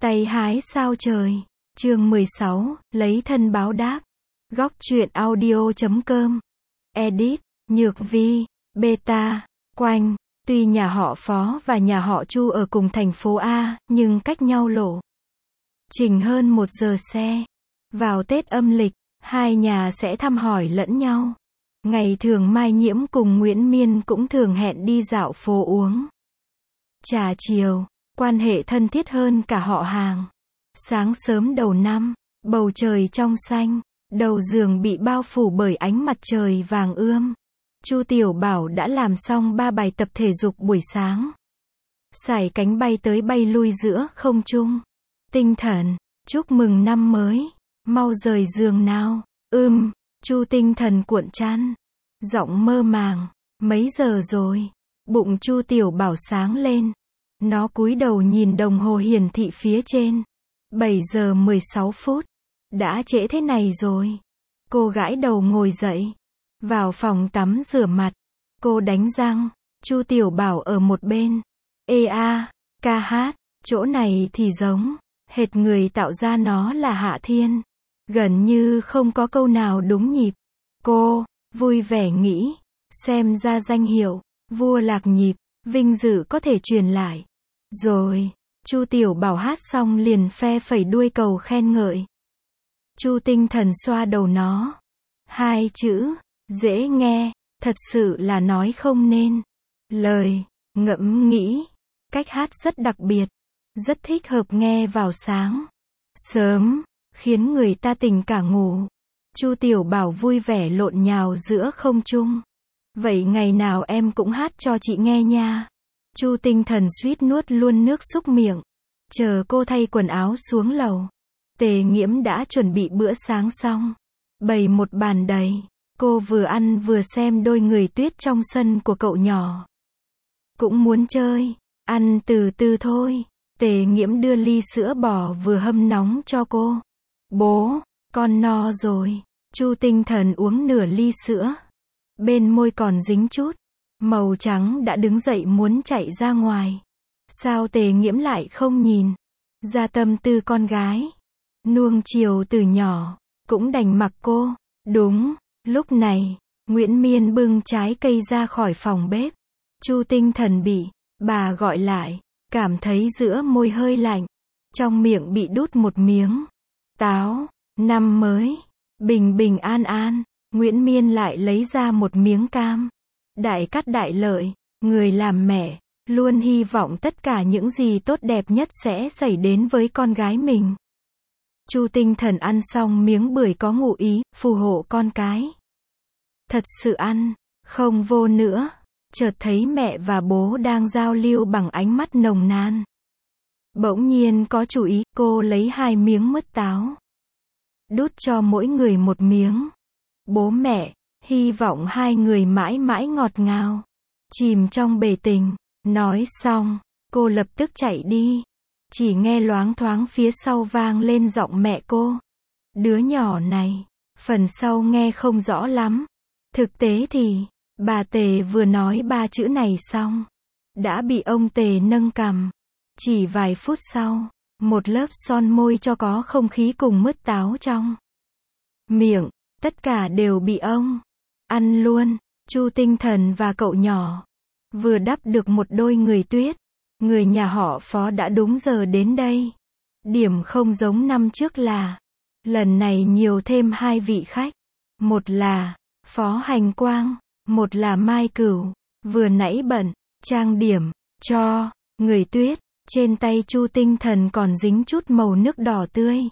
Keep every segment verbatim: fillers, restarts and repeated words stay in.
Tay hái sao trời. Chương mười sáu, lấy thân báo đáp. Góc truyện audio chấm com. Edit, Nhược Vi, Beta, Quanh. Tuy nhà họ Phó và nhà họ Chu ở cùng thành phố A, nhưng cách nhau lộ trình hơn một giờ xe. Vào Tết âm lịch, hai nhà sẽ thăm hỏi lẫn nhau. Ngày thường Mai Nhiễm cùng Nguyễn Miên cũng thường hẹn đi dạo phố uống trà chiều, quan hệ thân thiết hơn cả họ hàng. Sáng sớm đầu năm, bầu trời trong xanh, đầu giường bị bao phủ bởi ánh mặt trời vàng ươm. Chu Tiểu Bảo đã làm xong ba bài tập thể dục buổi sáng. Sải cánh bay tới bay lui giữa không trung. Tinh thần, chúc mừng năm mới, mau rời giường nào. Ưm, Chu tinh thần cuộn chăn, giọng mơ màng, mấy giờ rồi? Bụng Chu Tiểu Bảo sáng lên. Nó cúi đầu nhìn đồng hồ hiển thị phía trên. bảy giờ mười sáu phút. Đã trễ thế này rồi. Cô gãi đầu ngồi dậy. Vào phòng tắm rửa mặt. Cô đánh răng. Chu Tiểu Bảo ở một bên. Ê a, ca hát. Chỗ này thì giống hệt người tạo ra nó là Hạ Thiên. Gần như không có câu nào đúng nhịp. Cô vui vẻ nghĩ. Xem ra danh hiệu vua lạc nhịp, vinh dự có thể truyền lại. Rồi, Chu Tiểu Bảo hát xong liền phe phẩy đuôi cầu khen ngợi. Chu tinh thần xoa đầu nó. Hai chữ, dễ nghe, thật sự là nói không nên lời. Ngẫm nghĩ, cách hát rất đặc biệt, rất thích hợp nghe vào sáng sớm, khiến người ta tỉnh cả ngủ. Chu Tiểu Bảo vui vẻ lộn nhào giữa không trung. Vậy ngày nào em cũng hát cho chị nghe nha. Chu tinh thần suýt nuốt luôn nước súc miệng. Chờ cô thay quần áo xuống lầu. Tề Nghiễm đã chuẩn bị bữa sáng xong. Bày một bàn đầy. Cô vừa ăn vừa xem đôi người tuyết trong sân của cậu nhỏ. Cũng muốn chơi. Ăn từ từ thôi. Tề Nghiễm đưa ly sữa bò vừa hâm nóng cho cô. Bố, con no rồi. Chu tinh thần uống nửa ly sữa. Bên môi còn dính chút màu trắng đã đứng dậy muốn chạy ra ngoài. Sao Tề Nghiễm lại không nhìn ra tâm tư con gái. Nuông chiều từ nhỏ, cũng đành mặc cô. Đúng, lúc này, Nguyễn Miên bưng trái cây ra khỏi phòng bếp. Chu tinh thần bị bà gọi lại, cảm thấy giữa môi hơi lạnh. Trong miệng bị đút một miếng táo. Năm mới, bình bình an an. Nguyễn Miên lại lấy ra một miếng cam. Đại cát đại lợi, người làm mẹ, luôn hy vọng tất cả những gì tốt đẹp nhất sẽ xảy đến với con gái mình. Chu tinh thần ăn xong miếng bưởi có ngụ ý, phù hộ con cái. Thật sự ăn, không vô nữa. Chợt thấy mẹ và bố đang giao lưu bằng ánh mắt nồng nàn. Bỗng nhiên có chủ ý, cô lấy hai miếng mứt táo. Đút cho mỗi người một miếng. Bố mẹ, hy vọng hai người mãi mãi ngọt ngào, chìm trong bể tình. Nói xong, cô lập tức chạy đi. Chỉ nghe loáng thoáng phía sau vang lên giọng mẹ cô. Đứa nhỏ này, phần sau nghe không rõ lắm. Thực tế thì, bà Tề vừa nói ba chữ này xong, đã bị ông Tề nâng cằm. Chỉ vài phút sau, một lớp son môi cho có không khí cùng mứt táo trong miệng. Tất cả đều bị ông ăn luôn. Chu tinh thần và cậu nhỏ vừa đắp được một đôi người tuyết. Người nhà họ Phó đã đúng giờ đến đây. Điểm không giống năm trước là lần này nhiều thêm hai vị khách. Một là Phó Hành Quang, một là Mai Cửu. Vừa nãy bận trang điểm cho người tuyết. Trên tay Chu tinh thần còn dính chút màu nước đỏ tươi.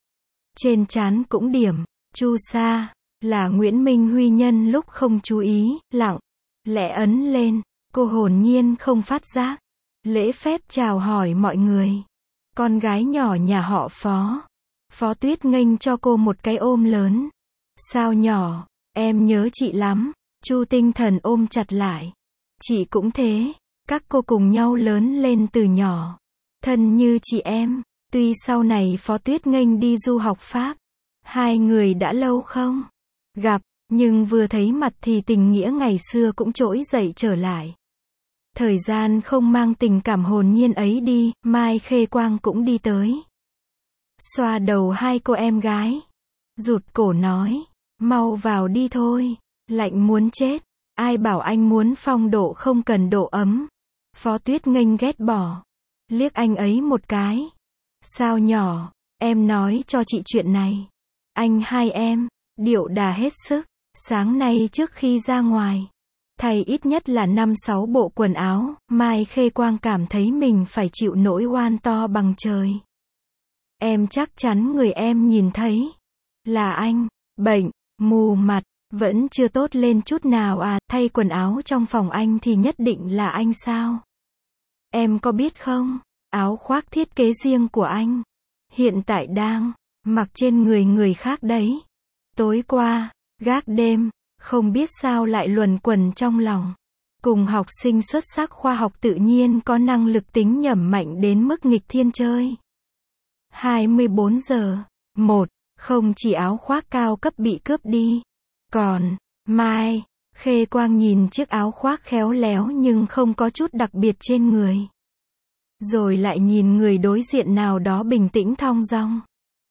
Trên trán cũng điểm chu sa. Là Nguyễn Minh Huy nhân lúc không chú ý, lặng lẽ ấn lên. Cô hồn nhiên không phát giác. Lễ phép chào hỏi mọi người. Con gái nhỏ nhà họ Phó. Phó Tuyết nghênh cho cô một cái ôm lớn. Sao nhỏ, em nhớ chị lắm. Chu tinh thần ôm chặt lại. Chị cũng thế. Các cô cùng nhau lớn lên từ nhỏ. Thân như chị em. Tuy sau này Phó Tuyết nghênh đi du học Pháp. Hai người đã lâu không gặp, nhưng vừa thấy mặt thì tình nghĩa ngày xưa cũng trỗi dậy trở lại. Thời gian không mang tình cảm hồn nhiên ấy đi, Mai Khê Quang cũng đi tới. Xoa đầu hai cô em gái. Rụt cổ nói, mau vào đi thôi, lạnh muốn chết. Ai bảo anh muốn phong độ không cần độ ấm. Phó Tuyết nghênh ghét bỏ. Liếc anh ấy một cái. Sao nhỏ, em nói cho chị chuyện này. Anh hai em, điệu đà hết sức. Sáng nay trước khi ra ngoài, thay ít nhất là năm sáu bộ quần áo, Mai Khê Quang cảm thấy mình phải chịu nỗi oan to bằng trời. Em chắc chắn người em nhìn thấy là anh, bệnh, mù mặt, vẫn chưa tốt lên chút nào à, thay quần áo trong phòng anh thì nhất định là anh sao? Em có biết không, áo khoác thiết kế riêng của anh, hiện tại đang mặc trên người người khác đấy. Tối qua, gác đêm, không biết sao lại luẩn quẩn trong lòng. Cùng học sinh xuất sắc khoa học tự nhiên có năng lực tính nhẩm mạnh đến mức nghịch thiên chơi. hai mươi bốn giờ, một, không chỉ áo khoác cao cấp bị cướp đi. Còn, Mai, Khê Quang nhìn chiếc áo khoác khéo léo nhưng không có chút đặc biệt trên người. Rồi lại nhìn người đối diện nào đó bình tĩnh thong dong.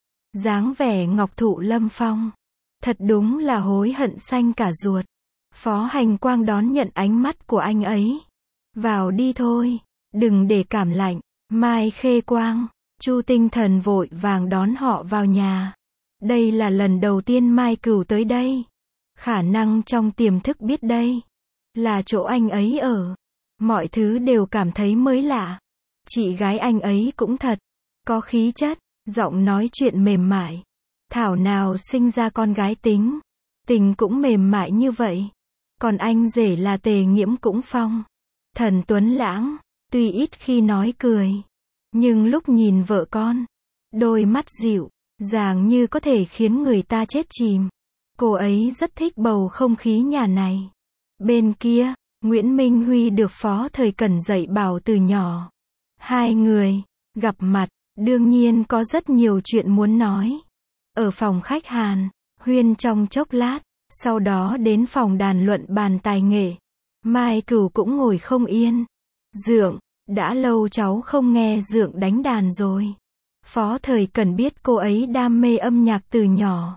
Dáng vẻ ngọc thụ lâm phong. Thật đúng là hối hận xanh cả ruột. Phó Hành Quang đón nhận ánh mắt của anh ấy. Vào đi thôi, đừng để cảm lạnh. Mai Khê Quang, Chu Tinh Thần vội vàng đón họ vào nhà. Đây là lần đầu tiên Mai Cửu tới đây. Khả năng trong tiềm thức biết đây là chỗ anh ấy ở. Mọi thứ đều cảm thấy mới lạ. Chị gái anh ấy cũng thật có khí chất, giọng nói chuyện mềm mại. Thảo nào sinh ra con gái tính tình cũng mềm mại như vậy. Còn anh rể là Tề Nghiễm cũng phong thần tuấn lãng, tuy ít khi nói cười, nhưng lúc nhìn vợ con, đôi mắt dịu dàng như có thể khiến người ta chết chìm. Cô ấy rất thích bầu không khí nhà này. Bên kia, Nguyễn Minh Huy được Phó Thời Cẩn dạy bảo từ nhỏ. Hai người gặp mặt, đương nhiên có rất nhiều chuyện muốn nói. Ở phòng khách Hàn, huyên trong chốc lát, sau đó đến phòng đàn luận bàn tài nghệ. Mai Cửu cũng ngồi không yên. Dượng, đã lâu cháu không nghe Dượng đánh đàn rồi. Phó Thời Cẩn biết cô ấy đam mê âm nhạc từ nhỏ.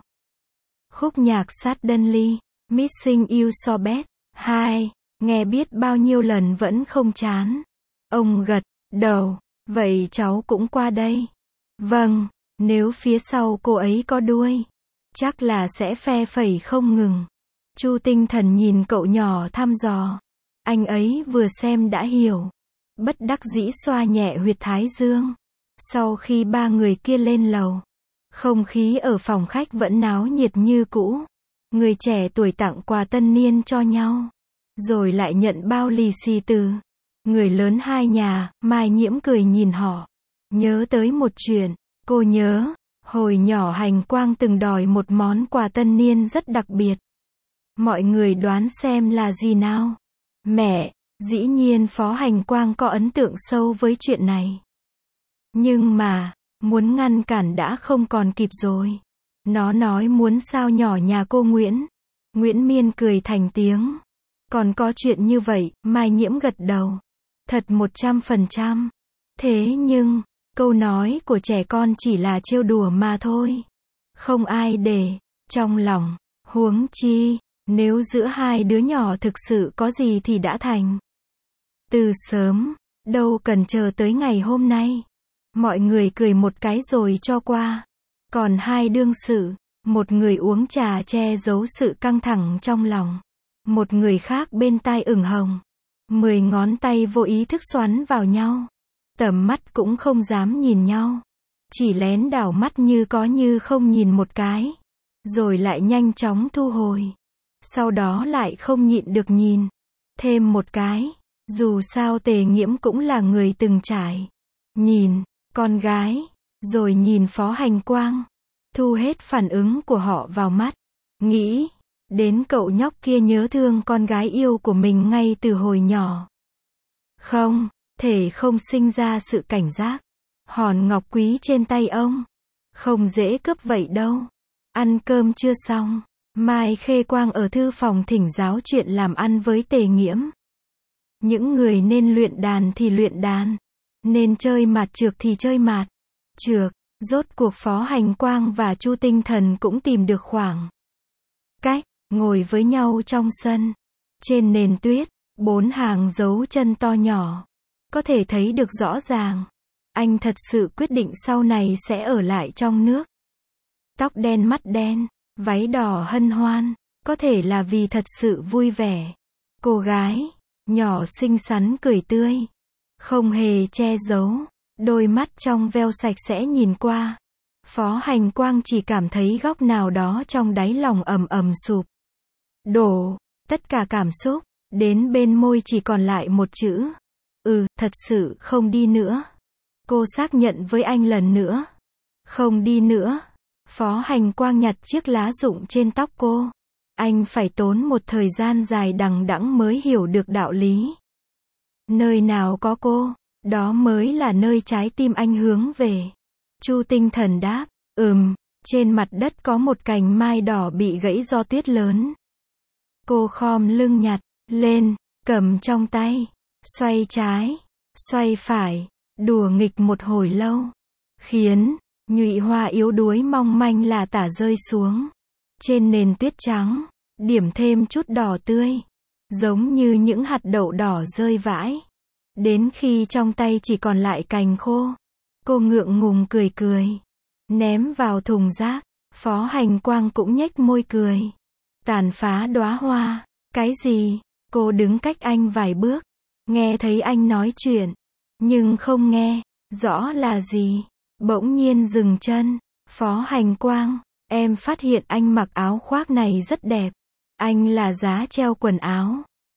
Khúc nhạc Suddenly, Missing You so bad. Hai, nghe biết bao nhiêu lần vẫn không chán. Ông gật đầu, vậy cháu cũng qua đây. Vâng, nếu phía sau cô ấy có đuôi, chắc là sẽ phe phẩy không ngừng. Chu Tinh Thần nhìn cậu nhỏ thăm dò. Anh ấy vừa xem đã hiểu. Bất đắc dĩ xoa nhẹ huyệt thái dương. Sau khi ba người kia lên lầu, không khí ở phòng khách vẫn náo nhiệt như cũ. Người trẻ tuổi tặng quà tân niên cho nhau, rồi lại nhận bao lì xì từ người lớn hai nhà. Mai Nhiễm cười nhìn họ, nhớ tới một chuyện. Cô nhớ, hồi nhỏ Hành Quang từng đòi một món quà tân niên rất đặc biệt. Mọi người đoán xem là gì nào? Mẹ, dĩ nhiên Phó Hành Quang có ấn tượng sâu với chuyện này. Nhưng mà, muốn ngăn cản đã không còn kịp rồi. Nó nói muốn sao nhỏ nhà cô Nguyễn. Nguyễn Miên cười thành tiếng. Còn có chuyện như vậy, Mai Nhiễm gật đầu. Thật một trăm phần trăm. Thế nhưng, câu nói của trẻ con chỉ là trêu đùa mà thôi. Không ai để trong lòng. Huống chi, nếu giữa hai đứa nhỏ thực sự có gì thì đã thành. Từ sớm, đâu cần chờ tới ngày hôm nay. Mọi người cười một cái rồi cho qua. Còn hai đương sự, một người uống trà che giấu sự căng thẳng trong lòng. Một người khác bên tai ửng hồng. Mười ngón tay vô ý thức xoắn vào nhau. Tầm mắt cũng không dám nhìn nhau. Chỉ lén đảo mắt như có như không nhìn một cái. Rồi lại nhanh chóng thu hồi. Sau đó lại không nhịn được nhìn thêm một cái. Dù sao Tề Nghiễm cũng là người từng trải. Nhìn con gái, rồi nhìn Phó Hành Quang. Thu hết phản ứng của họ vào mắt. Nghĩ đến cậu nhóc kia nhớ thương con gái yêu của mình ngay từ hồi nhỏ. Không thể không sinh ra sự cảnh giác. Hòn ngọc quý trên tay ông, không dễ cướp vậy đâu. Ăn cơm chưa xong, Mai Khê Quang ở thư phòng thỉnh giáo chuyện làm ăn với Tề Nghiễm. Những người nên luyện đàn thì luyện đàn. Nên chơi mạt trược thì chơi mạt trược. Rốt cuộc Phó Hành Quang và Chu Tinh Thần cũng tìm được khoảng cách, ngồi với nhau trong sân. Trên nền tuyết, bốn hàng dấu chân to nhỏ. Có thể thấy được rõ ràng. Anh thật sự quyết định sau này sẽ ở lại trong nước. Tóc đen mắt đen, váy đỏ hân hoan. Có thể là vì thật sự vui vẻ. Cô gái nhỏ xinh xắn cười tươi, không hề che giấu, đôi mắt trong veo sạch sẽ nhìn qua. Phó Hành Quang chỉ cảm thấy góc nào đó trong đáy lòng ầm ầm sụp đổ, tất cả cảm xúc, đến bên môi chỉ còn lại một chữ. Ừ, thật sự không đi nữa. Cô xác nhận với anh lần nữa. Không đi nữa. Phó Hành Quang nhặt chiếc lá rụng trên tóc cô. Anh phải tốn một thời gian dài đằng đẵng mới hiểu được đạo lý. Nơi nào có cô, đó mới là nơi trái tim anh hướng về. Chu Tinh Thần đáp, ừm, trên mặt đất có một cành mai đỏ bị gãy do tuyết lớn. Cô khom lưng nhặt lên, cầm trong tay, xoay trái, xoay phải, đùa nghịch một hồi lâu, khiến nhụy hoa yếu đuối mong manh là tả rơi xuống. Trên nền tuyết trắng, điểm thêm chút đỏ tươi, giống như những hạt đậu đỏ rơi vãi. Đến khi trong tay chỉ còn lại cành khô, cô ngượng ngùng cười cười, ném vào thùng rác. Phó Hành Quang cũng nhếch môi cười. Tàn phá đóa hoa, cái gì? Cô đứng cách anh vài bước, nghe thấy anh nói chuyện, nhưng không nghe rõ là gì. Bỗng nhiên dừng chân. Phó Hành Quang, em phát hiện anh mặc áo khoác này rất đẹp. Anh là giá treo quần áo.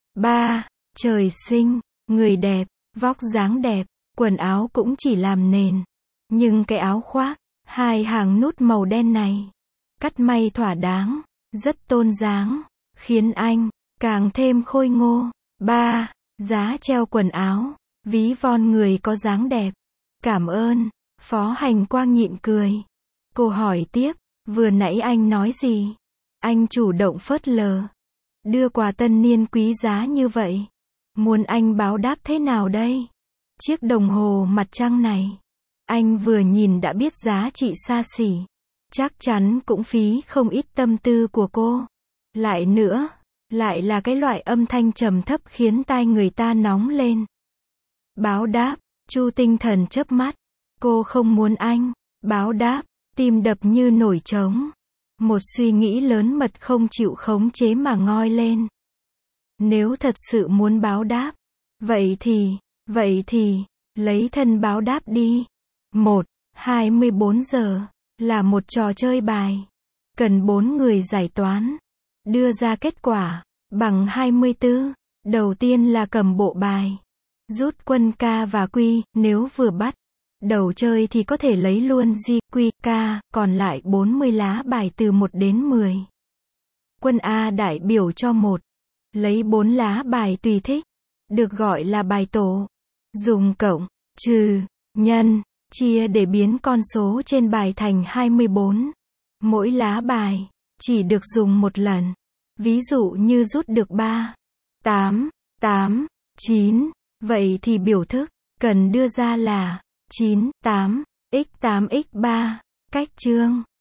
Ba, trời sinh, người đẹp, vóc dáng đẹp, quần áo cũng chỉ làm nền. Nhưng cái áo khoác, hai hàng nút màu đen này, cắt may thỏa đáng, rất tôn dáng, khiến anh càng thêm khôi ngô. Ba, giá treo quần áo, ví von người có dáng đẹp. Cảm ơn. Phó Hành Quang nhịn cười. Cô hỏi tiếp, vừa nãy anh nói gì? Anh chủ động phớt lờ. Đưa quà tân niên quý giá như vậy. Muốn anh báo đáp thế nào đây? Chiếc đồng hồ mặt trăng này, anh vừa nhìn đã biết giá trị xa xỉ. Chắc chắn cũng phí không ít tâm tư của cô. Lại nữa, lại là cái loại âm thanh trầm thấp khiến tai người ta nóng lên. Báo đáp, Chu Tinh Thần chớp mắt. Cô không muốn anh báo đáp, tim đập như nổi trống. Một suy nghĩ lớn mật không chịu khống chế mà ngoi lên. Nếu thật sự muốn báo đáp, vậy thì, vậy thì, lấy thân báo đáp đi. Một, hai mươi bốn giờ, là một trò chơi bài. Cần bốn người giải toán. Đưa ra kết quả, bằng hai mươi tư. Đầu tiên là cầm bộ bài. Rút quân K và Q, nếu vừa bắt đầu chơi thì có thể lấy luôn G, Q, K, còn lại bốn mươi lá bài từ một đến mười. Quân A đại biểu cho một. Lấy bốn lá bài tùy thích, được gọi là bài tổ. Dùng cộng, trừ, nhân, chia để biến con số trên bài thành hai mươi bốn. Mỗi lá bài chỉ được dùng một lần. Ví dụ như rút được ba, tám, tám, chín, vậy thì biểu thức cần đưa ra là chín, tám, x tám x ba. Cách chương